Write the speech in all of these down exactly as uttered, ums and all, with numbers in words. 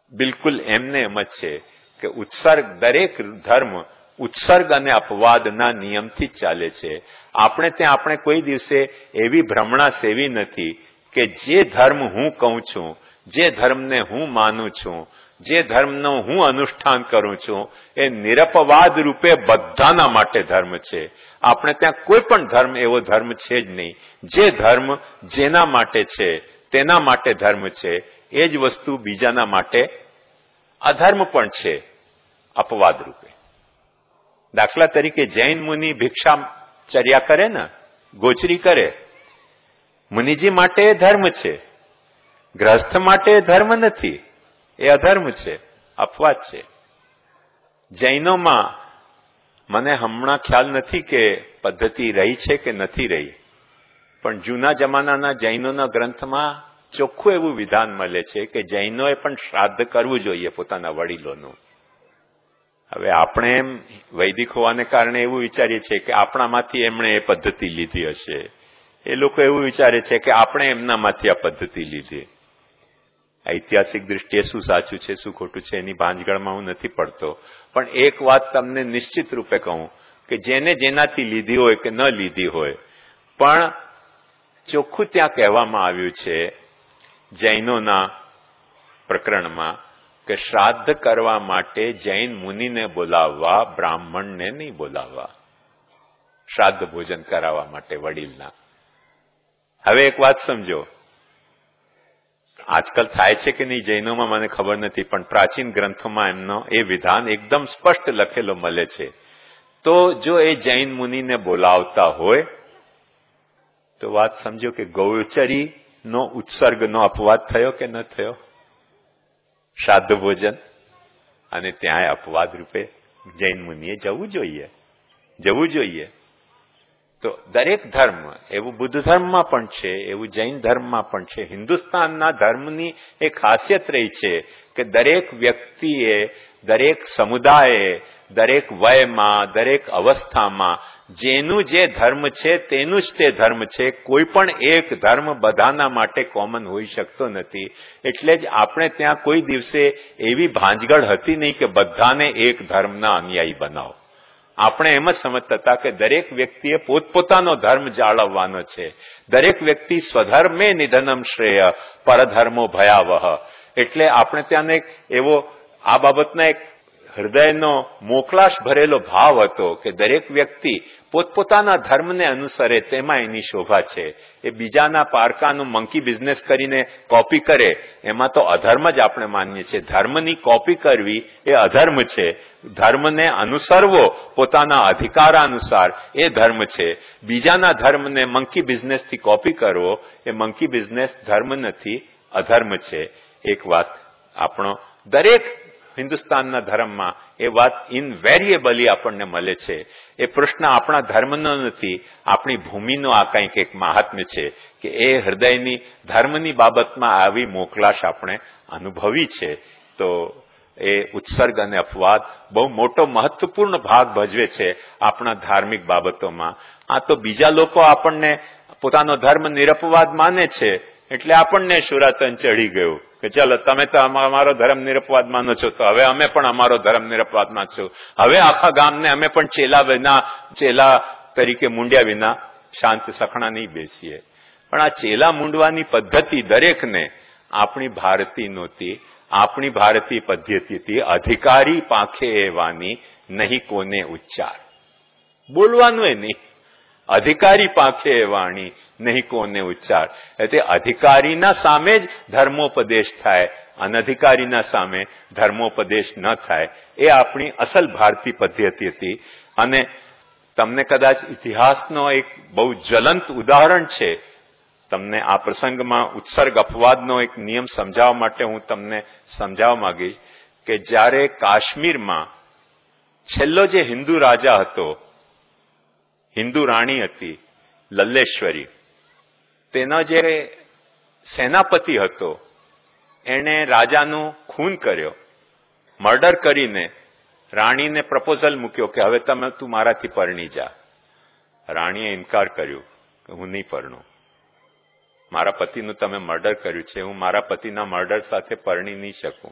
બિલકુલ એમને એમ જ છે કે ઉત્સર્ગ, દરેક ધર્મ ઉત્સર્ગ અને અપવાદના નિયમથી જ ચાલે છે. આપણે ત્યાં આપણે કોઈ દિવસે એવી ભ્રમણા સેવી નથી કે જે ધર્મ હું કહું છું, જે ધર્મને હું માનું છું, જે ધર્મનું હું અનુષ્ઠાન કરું છું એ નિરપવાદ રૂપે બધાના માટે ધર્મ છે. આપણે ત્યાં કોઈ પણ ધર્મ એવો ધર્મ છે જ નહીં. જે ધર્મ જેના માટે છે તેના માટે ધર્મ છે, એ જ વસ્તુ બીજાના માટે અધર્મ પણ છે, અપવાદ રૂપે. દાખલા તરીકે જૈન મુનિ ભિક્ષાચર્યા કરે ને, ગોચરી કરે, મુનિજી માટે એ ધર્મ છે, ગ્રસ્થ માટે એ ધર્મ નથી, એ અધર્મ છે, અપવાદ છે. જૈનોમાં મને હમણાં ખ્યાલ નથી કે પદ્ધતિ રહી છે કે નથી રહી, પણ જૂના જમાનાના જૈનોના ગ્રંથમાં ચોખ્ખું એવું વિધાન મળે છે કે જૈનોએ પણ શ્રાદ્ધ કરવું જોઈએ પોતાના વડીલોનું. હવે આપણે એમ વૈદિક હોવાને કારણે એવું વિચારીએ છીએ કે આપણામાંથી એમણે એ પદ્ધતિ લીધી હશે. એ લોકો એવું વિચારે છે કે આપણે એમનામાંથી આ પદ્ધતિ લીધી. ઐતિહાસિક દૃષ્ટિએ શું સાચું છે શું ખોટું છે એની ભાંજગળમાં હું નથી પડતો, પણ એક વાત તમને નિશ્ચિત રૂપે કહું કે જેને જેનાથી લીધી હોય કે ન લીધી હોય, પણ ચોખ્ખું ત્યાં કહેવામાં આવ્યું છે જૈનોના પ્રકરણમાં કે શ્રાદ્ધ કરવા માટે જૈન મુનિને બોલાવવા, બ્રાહ્મણને નહીં બોલાવવા, શ્રાદ્ધ ભોજન કરાવવા માટે વડીલના. હવે એક વાત સમજો, આજકાલ થાય છે કે નહીં જૈનોમાં મને ખબર નથી, પણ પ્રાચીન ગ્રંથોમાં એમનો એ વિધાન એકદમ સ્પષ્ટ લખેલો મળે છે. તો જો એ જૈન મુનિને બોલાવતા હોય તો વાત સમજો કે ગૌચરીનો ઉત્સર્ગનો અપવાદ થયો કે ન થયો? શ્રાદ્ધ ભોજન, અને ત્યાં અપવાદ રૂપે જૈન મુનિએ જવું જોઈએ, જવું જોઈએ. તો દરેક ધર્મ, એવું બુદ્ધ ધર્મમાં પણ છે, એવું જૈન ધર્મમાં પણ છે. હિન્દુસ્તાનના ધર્મની એ ખાસિયત રહી છે કે દરેક વ્યક્તિએ, દરેક સમુદાયે, દરેક વયમાં, દરેક અવસ્થામાં જેનું જે ધર્મ છે તેનું જ તે ધર્મ છે. કોઈ પણ એક ધર્મ બધાના માટે કોમન હોઈ શકતો નથી. એટલે જ આપણે ત્યાં કોઈ દિવસે એવી ભાંજગળ હતી નહીં કે બધાને એક ધર્મના અનુયાયી બનાવો. આપણે એમ જ સમજતા હતા કે દરેક વ્યક્તિએ પોતપોતાનો ધર્મ જાળવવાનો છે. દરેક વ્યક્તિ સ્વધર્મે નિધનમ શ્રેય પરધર્મો ભયાવહ. એટલે આપણે ત્યાં એક એવો આ બાબતના એક હૃદયનો મોકલાશ ભરેલો ભાવ હતો કે દરેક વ્યક્તિ પોતપોતાના ધર્મને અનુસરે, તેમાં એની શોભા છે. એ બીજાના પારકાનું મંકી બિઝનેસ કરીને કોપી કરે એમાં તો અધર્મ જ આપણે માનીએ છીએ. ધર્મની કોપી કરવી એ અધર્મ છે. ધર્મને અનુસરવો પોતાના અધિકારાનુસાર એ ધર્મ છે. બીજાના ધર્મને મંકી બિઝનેસથી કોપી કરવો એ મંકી બિઝનેસ ધર્મ નથી, અધર્મ છે. એક વાત આપણો દરેક હિન્દુસ્તાનના ધર્મમાં એ વાત ઇનવેરિયેબલી આપણને મળે છે. એ પ્રશ્ન આપણા ધર્મનો નથી, આપણી ભૂમિનો આ કંઈક એક મહાત્મ્ય છે કે એ હૃદયની ધર્મની બાબતમાં આવી મોકલાશ આપણે અનુભવી છે. તો એ ઉત્સર્ગ અને અપવાદ બહુ મોટો મહત્વપૂર્ણ ભાગ ભજવે છે આપણા ધાર્મિક બાબતોમાં. આ તો બીજા લોકો આપણને પોતાનો ધર્મ નિરપવાદ માને છે એટલે આપણને શુરાતન ચડી ગયું કે ચાલો તમે તો અમારો ધર્મ નિરપવાદ માનો છો તો હવે અમે પણ અમારો ધર્મ નિરપવાદ માનશું. હવે આખા ગામને અમે પણ ચેલા વિના, ચેલા તરીકે મૂંડ્યા વિના શાંત સખણા નહીં બેસીએ. પણ આ ચેલા મૂંડવાની પદ્ધતિ દરેકને આપણી ભારતી નહોતી. આપણી ભારતીય પદ્ધતિથી અધિકારી પાંખે એવાની નહીં કોને ઉચ્ચાર, બોલવાનું એ નહીં. અધિકારી પાંખે વાણી નહીં કોને ઉચ્ચાર. એટલે અધિકારીના સામે જ ધર્મોપદેશ થાય, અનધિકારીના સામે ધર્મોપદેશ ન થાય. એ આપણી અસલ ભારતીય પદ્ધતિ હતી. અને તમને કદાચ ઇતિહાસનો એક બહુ જ્વલંત ઉદાહરણ છે. તમને આ પ્રસંગમાં ઉત્સર્ગ અપવાદનો એક નિયમ સમજાવવા માટે હું તમને સમજાવવા માંગીશ કે જ્યારે કાશ્મીરમાં છેલ્લો જે હિન્દુ રાજા હતો, હિન્દુ રાણી હતી લલ્લેશ્વરી, તેનો જે સેનાપતિ હતો એણે રાજાનું ખૂન કર્યો. મર્ડર કરીને રાણીને પ્રપોઝલ મૂક્યો કે હવે તમે તું મારાથી પરણી જા. રાણીએ ઇનકાર કર્યો કે હું નહીં પરણું, મારા પતિનું તમે મર્ડર કર્યું છે, હું મારા પતિના મર્ડર સાથે પરણી નહીં શકું.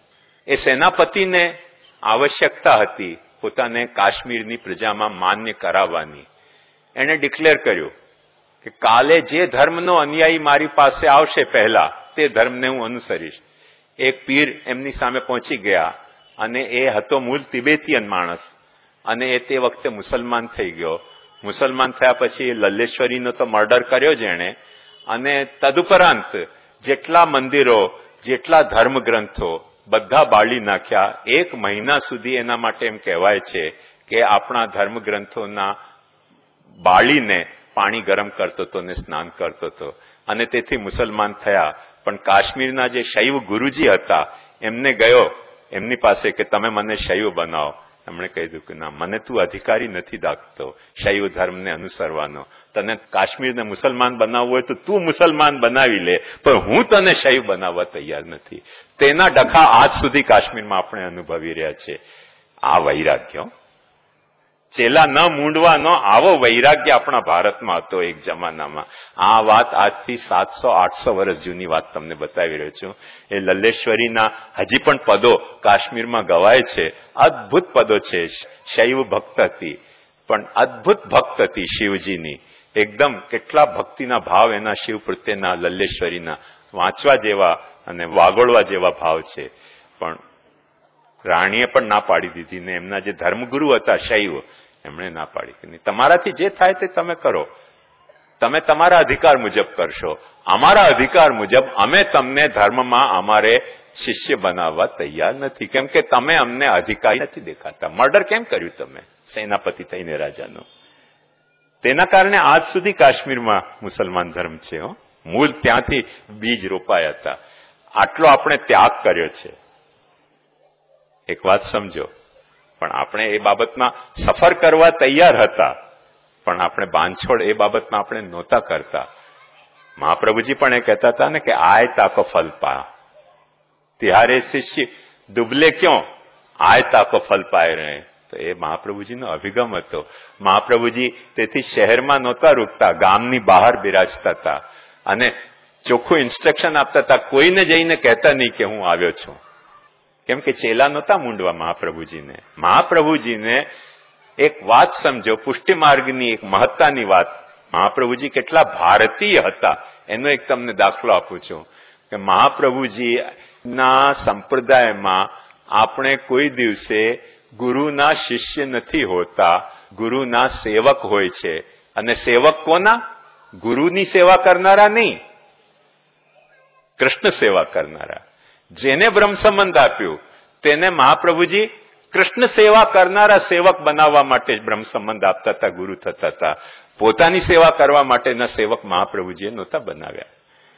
એ સેનાપતિને આવશ્યકતા હતી પોતાને કાશ્મીરની પ્રજામાં માન્ય કરાવવાની. એણે ડિક્લેર કર્યું કે કાલે જે ધર્મનો અન્યાયી મારી પાસે આવશે પહેલા તે ધર્મને હું અનુસરીશ. એક પીર એમની સામે પહોંચી ગયા અને એ હતો મૂળ તિબેતિયન માણસ અને એ તે વખતે મુસલમાન થઈ ગયો. મુસલમાન થયા પછી લલ્લેશ્વરીનો તો મર્ડર કર્યો જ એણે અને તદુપરાંત જેટલા મંદિરો જેટલા ધર્મગ્રંથો બધા બાળી નાખ્યા. એક મહિના સુધી એના માટે એમ કહેવાય છે કે આપણા ધર્મગ્રંથોના બાળીને પાણી ગરમ કરતો હતો ને સ્નાન કરતો હતો અને તેથી મુસલમાન થયા. પણ કાશ્મીરના જે શૈવ ગુરુજી હતા એમને ગયો એમની પાસે કે તમે મને શૈવ બનાવો. એમણે કહી દીધું કે ના, મને તું અધિકારી નથી દાખતો શૈવ ધર્મને અનુસરવાનો. તને કાશ્મીરને મુસલમાન બનાવવું હોય તો તું મુસલમાન બનાવી લે, પણ હું તને શૈવ બનાવવા તૈયાર નથી. તેના ડખા આજ સુધી કાશ્મીરમાં આપણે અનુભવી રહ્યા છે. આ વૈરાગ્ય, ચેલા ન મૂંડવાનો આવો વૈરાગ્ય આપણા ભારતમાં હતો એક જમાનામાં. આ વાત આજથી સાતસો આઠસો વર્ષ જૂની વાત તમને બતાવી રહ્યો છું. એ લલ્લેશ્વરીના હજી પણ પદો કાશ્મીરમાં ગવાય છે. અદભુત પદો છે. શૈવ ભક્ત હતી પણ અદભુત ભક્ત હતી શિવજીની. એકદમ કેટલા ભક્તિના ભાવ એના શિવ પ્રત્યેના લલ્લેશ્વરીના વાંચવા જેવા અને વાગોળવા જેવા ભાવ છે. પણ રાણીએ પણ ના પાડી દીધી ને એમના જે ધર્મગુરુ હતા શૈવ એમણે ના પાડી કે નહીં, તમારાથી જે થાય તે તમે કરો, તમે તમારા અધિકાર મુજબ કરશો, અમારા અધિકાર મુજબ અમે તમને ધર્મમાં અમારે શિષ્ય બનાવવા તૈયાર નથી, કેમ કે તમે અમને અધિકારી નથી દેખાતા. મર્ડર કેમ કર્યું તમે સેનાપતિ થઈને રાજાનો? તેના કારણે આજ સુધી કાશ્મીરમાં મુસલમાન ધર્મ છે. હો, મૂળ ત્યાંથી બીજ રોપાયા હતા. આટલો આપણે ત્યાગ કર્યો છે. એક વાત સમજો, પણ આપણે એ બાબતમાં સફર કરવા તૈયાર હતા, પણ આપણે બાંધછોડ એ બાબતમાં આપણે નહોતા કરતા. મહાપ્રભુજી પણ એ કહેતા હતા ને કે આય તાકો ફલ પા, તિહારે શિષ્ય દુબલે ક્યો, આય તાકો ફલ પાય રહે. તો એ મહાપ્રભુજીનો અભિગમ હતો. મહાપ્રભુજી તેથી શહેરમાં નહોતા રૂકતા, ગામની બહાર બિરાજતા હતા અને ચોખ્ખું ઇન્સ્ટ્રક્શન આપતા હતા. કોઈને જઈને કહેતા નહીં કે હું આવ્યો છું, કેમ કે ચેલા નહોતા મૂંડવા મહાપ્રભુજીને. મહાપ્રભુજીને એક વાત સમજો, પુષ્ટિ માર્ગની એક મહત્તાની વાત. મહાપ્રભુજી કેટલા ભારતીય હતા એનો એક તમને દાખલો આપું છું કે મહાપ્રભુજીના સંપ્રદાયમાં આપણે કોઈ દિવસે ગુરુના શિષ્ય નથી હોતા, ગુરુના સેવક હોય છે. અને સેવક કોના? ગુરુની સેવા કરનારા નહીં, કૃષ્ણ સેવા કરનારા. જેને બ્રહ્મ સંબંધ આપ્યું તેને મહાપ્રભુજી કૃષ્ણ સેવા કરનારા સેવક બનાવવા માટે બ્રહ્મ સંબંધ આપતા હતા, ગુરુ થતા હતા. પોતાની સેવા કરવા માટેના સેવક મહાપ્રભુજીએ નહોતા બનાવ્યા.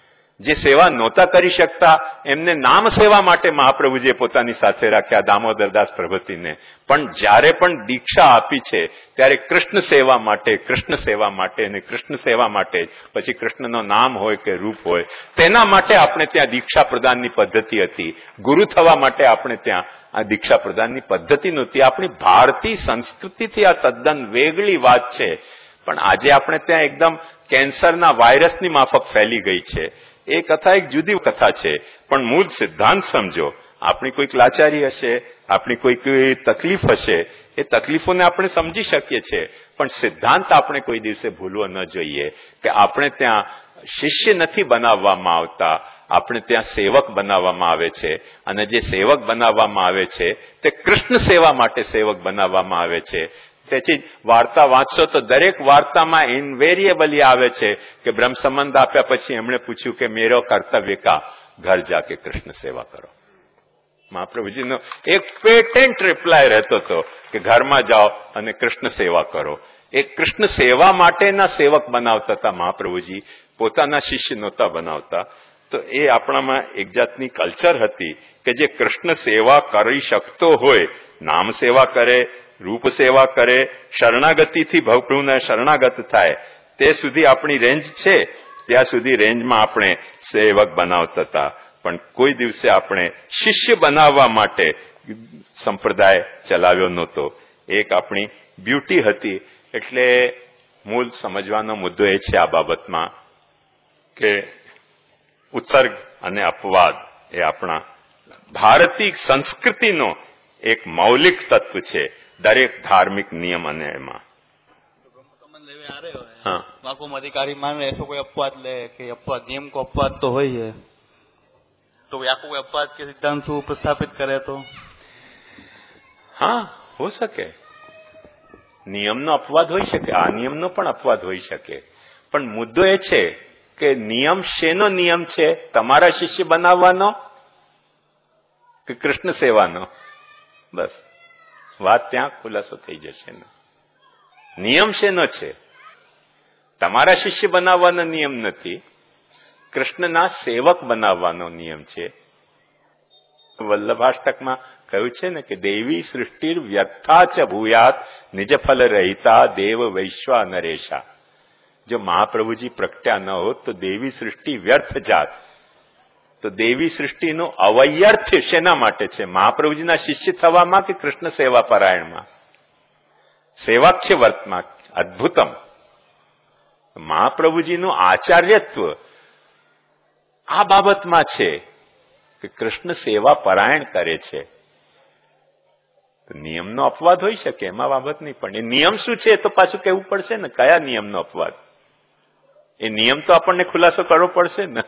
જે સેવા નહોતા કરી શકતા એમને નામ સેવા માટે મહાપ્રભુજીએ પોતાની સાથે રાખ્યા, દામોદરદાસ પ્રભૃતિને. પણ જ્યારે પણ દીક્ષા આપી છે ત્યારે કૃષ્ણ સેવા માટે, કૃષ્ણ સેવા માટે અને કૃષ્ણ સેવા માટે, પછી કૃષ્ણનો નામ હોય કે રૂપ હોય, તેના માટે આપણે ત્યાં દીક્ષા પ્રદાનની પદ્ધતિ હતી. ગુરુ થવા માટે આપણે ત્યાં આ દીક્ષા પ્રદાનની પદ્ધતિ નહોતી. આપણી ભારતીય સંસ્કૃતિથી આ તદ્દન વેગળી વાત છે. પણ આજે આપણે ત્યાં એકદમ કેન્સરના વાયરસની માફક ફેલી ગઈ છે. એ કથા એક જુદી કથા છે, પણ મૂળ સિદ્ધાંત સમજો. આપણી કોઈક લાચારી હશે, આપણી કોઈક તકલીફ હશે, એ તકલીફોને આપણે સમજી શકીએ છીએ, પણ સિદ્ધાંત આપણે કોઈ દિવસે ભૂલવો ન જોઈએ કે આપણે ત્યાં શિષ્ય નથી બનાવવામાં આવતા, આપણે ત્યાં સેવક બનાવવામાં આવે છે. અને જે સેવક બનાવવામાં આવે છે તે કૃષ્ણ સેવા માટે સેવક બનાવવામાં આવે છે. તેથી વાર્તા વાંચશો તો દરેક વાર્તામાં ઇનવેરિયેબલી આવે છે કે બ્રહ્મ સંબંધ આપ્યા પછી એમણે પૂછ્યું કે મેરો કર્તવ્ય કા, ઘર જાકે કૃષ્ણ સેવા કરો. મહાપ્રભુજીનો એક પેટેન્ટ રિપ્લાય રહેતો હતો કે ઘરમાં જાઓ અને કૃષ્ણ સેવા કરો. એ કૃષ્ણ સેવા માટેના સેવક બનાવતા હતા મહાપ્રભુજી, પોતાના શિષ્ય નહોતા બનાવતા. તો એ આપણામાં એક જાતની કલ્ચર હતી કે જે કૃષ્ણ સેવા કરી શકતો હોય, નામ સેવા કરે, રૂપ સેવા કરે, શરણાગતિથી ભવપ્રભુને શરણાગત થાય, તે સુધી આપણી રેન્જ છે. ત્યાં સુધી રેન્જમાં આપણે સેવક બનાવતા હતા. પણ કોઈ દિવસે આપણે શિષ્ય બનાવવા માટે સંપ્રદાય ચલાવ્યો નહોતો. એક આપણી બ્યુટી હતી. એટલે મૂળ સમજવાનો મુદ્દો એ છે આ બાબતમાં કે ઉત્સર્ગ અને અપવાદ એ આપણા ભારતીય સંસ્કૃતિનો એક મૌલિક તત્વ છે દરેક ધાર્મિક નિયમ અને એમાં. हाँ को अधिकारी मान रहे ऐसा कोई अपवाद ले कि अपवाद नियम को अपवाद तो हो ही है, तो याको कोई अपवाद के सिद्धांत को प्रस्थापित करे तो હા હો શકે, નિયમનો અપવાદ હોઈ શકે, આ નિયમનો પણ અપવાદ હોઈ શકે, પણ મુદ્દો એ છે કે નિયમ શેનો નિયમ છે? તમારા શિષ્ય બનાવવાનો કે કૃષ્ણ સેવાનો? બસ વાત ત્યાં ખુલાસો થઈ જશે ને. નિયમ શેનો છે? તમારા શિષ્ય બનાવવાનો નિયમ નથી, કૃષ્ણના સેવક બનાવવાનો નિયમ છે. વલ્લભાષ્ટકમાં કહ્યું છે ને કે દેવી સૃષ્ટિ વ્યર્થા ચ ભૂયાત નિજ ફલ રહિતા દેવ વૈશ્વા નરેશા. જો મહાપ્રભુજી પ્રગટ્યા ન હોત તો દેવી સૃષ્ટિ વ્યર્થ જાત. તો દેવી સૃષ્ટિનું અવૈયર્થ્ય શેના માટે છે? મહાપ્રભુજીના શિષ્ય થવામાં કે કૃષ્ણ સેવા પરાયણમાં? સેવાખ્ય વર્તમાં અદ્ભુતમ. મહાપ્રભુજીનું આચાર્યત્વ આ બાબતમાં છે કે કૃષ્ણ સેવા પરાયણ કરે છે. નિયમનો અપવાદ હોઈ શકે, એમાં બાબત નહીં, પણ એ નિયમ શું છે તો પાછું કહેવું પડશે ને. કયા નિયમનો અપવાદ? એ નિયમ તો આપણને ખુલાસો કરવો પડશે ને.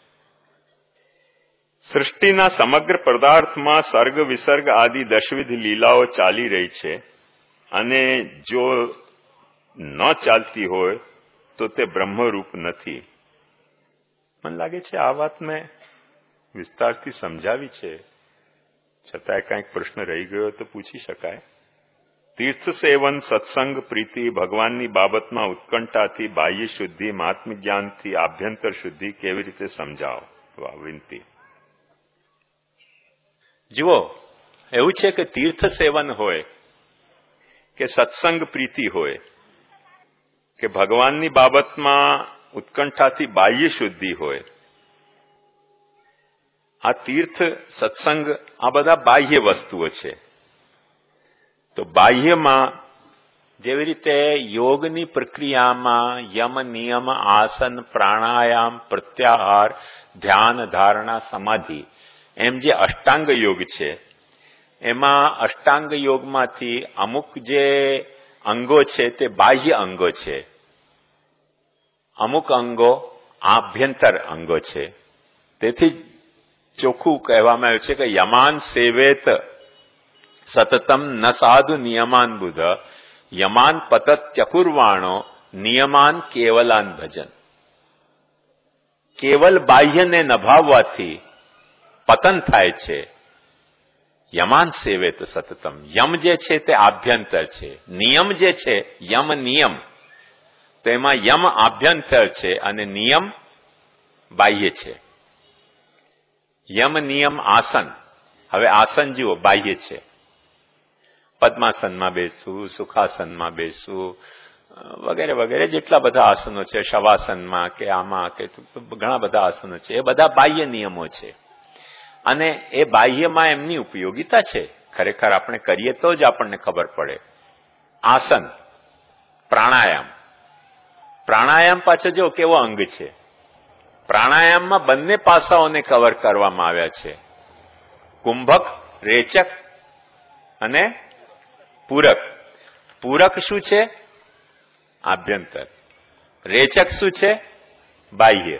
સૃષ્ટિના સમગ્ર પદાર્થમાં સર્ગ વિસર્ગ આદિ દશવિધ લીલાઓ ચાલી રહી છે, અને જો ન ચાલતી હોય તો તે બ્રહ્મરૂપ નથી. મને લાગે છે આ વાત મેં વિસ્તારથી સમજાવી છે, છતાંય કંઈક પ્રશ્ન રહી ગયો તો પૂછી શકાય. તીર્થ સેવન, સત્સંગ, પ્રીતિ, ભગવાનની બાબતમાં ઉત્કંઠાથી બાહ્ય શુદ્ધિ, મહાત્મ જ્ઞાનથી આભ્યંતર શુદ્ધિ કેવી રીતે સમજાવો? વિનંતી. જુઓ, એવું છે કે તીર્થ સેવન હોય કે સત્સંગ પ્રીતિ હોય કે ભગવાનની બાબતમાં ઉત્કંઠાથી બાહ્ય શુદ્ધિ હોય, આ તીર્થ સત્સંગ આ બધા બાહ્ય વસ્તુઓ છે. તો બાહ્યમાં જેવી રીતે યોગની પ્રક્રિયામાં યમ, નિયમ, આસન, પ્રાણાયામ, પ્રત્યાહાર, ધ્યાન, ધારણા, સમાધિ એમ જે અષ્ટાંગ યોગ છે, એમાં અષ્ટાંગ યોગમાંથી અમુક જે અંગો છે તે બાહ્ય અંગો છે, અમુક અંગો આભ્યંતર અંગો છે. તેથી ચોખ્ખું કહેવામાં આવ્યું છે કે યમાન સેવેત સતતમ ન સાધુ નિયમાન બુધ યમાન પતત્યકુર્વાણો નિયમાન કેવલાન ભજન. કેવલ બાહ્યને નભાવવાથી પતન થાય છે. યમાન સેવેત સતતમ, યમ જે છે તે આભ્યંતર છે, નિયમ જે છે યમ નિયમ, તો એમાં યમ આભ્યંતર છે અને નિયમ બાહ્ય છે. યમ, નિયમ, આસન. હવે આસન જુઓ બાહ્ય છે, પદ્માસનમાં બેસવું, સુખાસનમાં બેસવું વગેરે વગેરે જેટલા બધા આસનો છે, શવાસનમાં કે આમાં કે ઘણા બધા આસનો છે, એ બધા બાહ્ય નિયમો છે. અને એ બાહ્યમાં એમની ઉપયોગિતા છે. ખરેખર આપણે કરીએ તો જ આપણને ખબર પડે. આસન, પ્રાણાયામ. પ્રાણાયામ પાછો જો કેવો અંગ છે. પ્રાણાયામમાં બંને પાસાઓને કવર કરવામાં આવ્યા છે. કુંભક, રેચક અને પૂરક. પૂરક શું છે? આભ્યંતર. રેચક શું છે? બાહ્ય.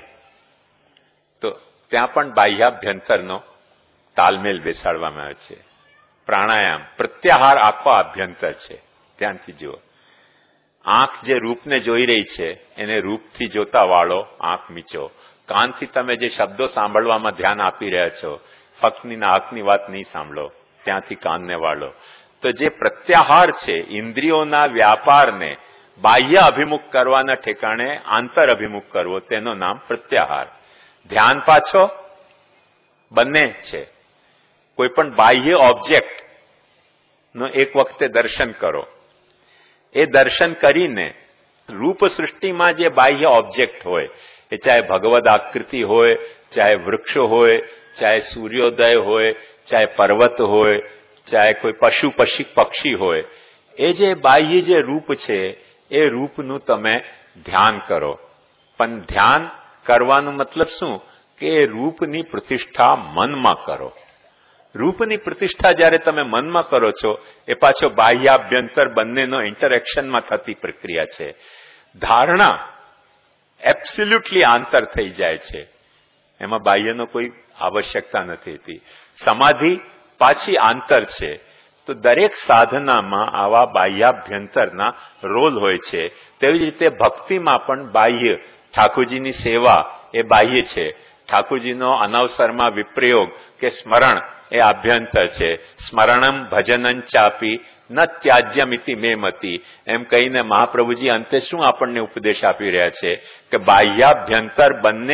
તો ત્યાં પણ બાહ્યાભ્યંતરનો તાલમેલ બેસાડવામાં આવે છે. પ્રાણાયામ, પ્રત્યાહાર આખો આભ્યંતર છે. ધ્યાનથી જુઓ. આંખ જે રૂપને જોઈ રહી છે એને રૂપથી જોતા વાળો આંખ મીચો. કાનથી તમે જે શબ્દો સાંભળવામાં ધ્યાન આપી રહ્યા છો, ફક્તની નાકની વાત નહીં સાંભળો, ત્યાંથી કાનને વાળો. તો જે પ્રત્યાહાર છે, ઇન્દ્રિયોના વ્યાપારને બાહ્ય અભિમુખ કરવાના ઠેકાણે આંતર અભિમુખ કરવો, તેનું નામ પ્રત્યાહાર. ધ્યાન પાછો બંને છે. કોઈ પણ બાહ્ય ઓબ્જેક્ટ નો એક વખતે દર્શન કરો. એ દર્શન કરીને રૂપ સૃષ્ટિમાં જે બાહ્ય ઓબ્જેક્ટ હોય, એ ચાહે ભગવદ આકૃતિ હોય, ચાહે વૃક્ષ હોય, ચાહે સૂર્યોદય હોય, ચાહે પર્વત હોય, ચાહે કોઈ પશુ પક્ષી પક્ષી હોય, એ જે બાહ્ય જે રૂપ છે એ રૂપનું તમે ધ્યાન કરો. પણ ધ્યાન કરવાનો મતલબ શું? કે રૂપની પ્રતિષ્ઠા મનમાં કરો. રૂપની પ્રતિષ્ઠા જ્યારે તમે મનમાં કરો છો એ પાછો બાહ્યાભ્યંતર બંનેનો ઇન્ટરેક્શનમાં થતી પ્રક્રિયા છે. ધારણા એબ્સોલ્યુટલી આંતર થઈ જાય છે, એમાં બાહ્યનો કોઈ આવશ્યકતા નથી. સમાધિ પાછી આંતર છે. તો દરેક સાધનામાં આવા બાહ્યાભ્યંતરના રોલ હોય છે. તેવી જ રીતે ભક્તિમાં પણ બાહ્ય, ઠાકોરજીની સેવા એ બાહ્ય છે, ઠાકોરજીનો અનવસરમાં વિપ્રયોગ કે સ્મરણ એ આભ્યંતર છે. સ્મરણમ ભજનં ચાપી ન ત્યાજ્યમિતિ મે મતિ, એમ કહીને મહાપ્રભુજી અંતે શું આપણને ઉપદેશ આપી રહ્યા છે કે બાહ્યાભ્યંતર બંને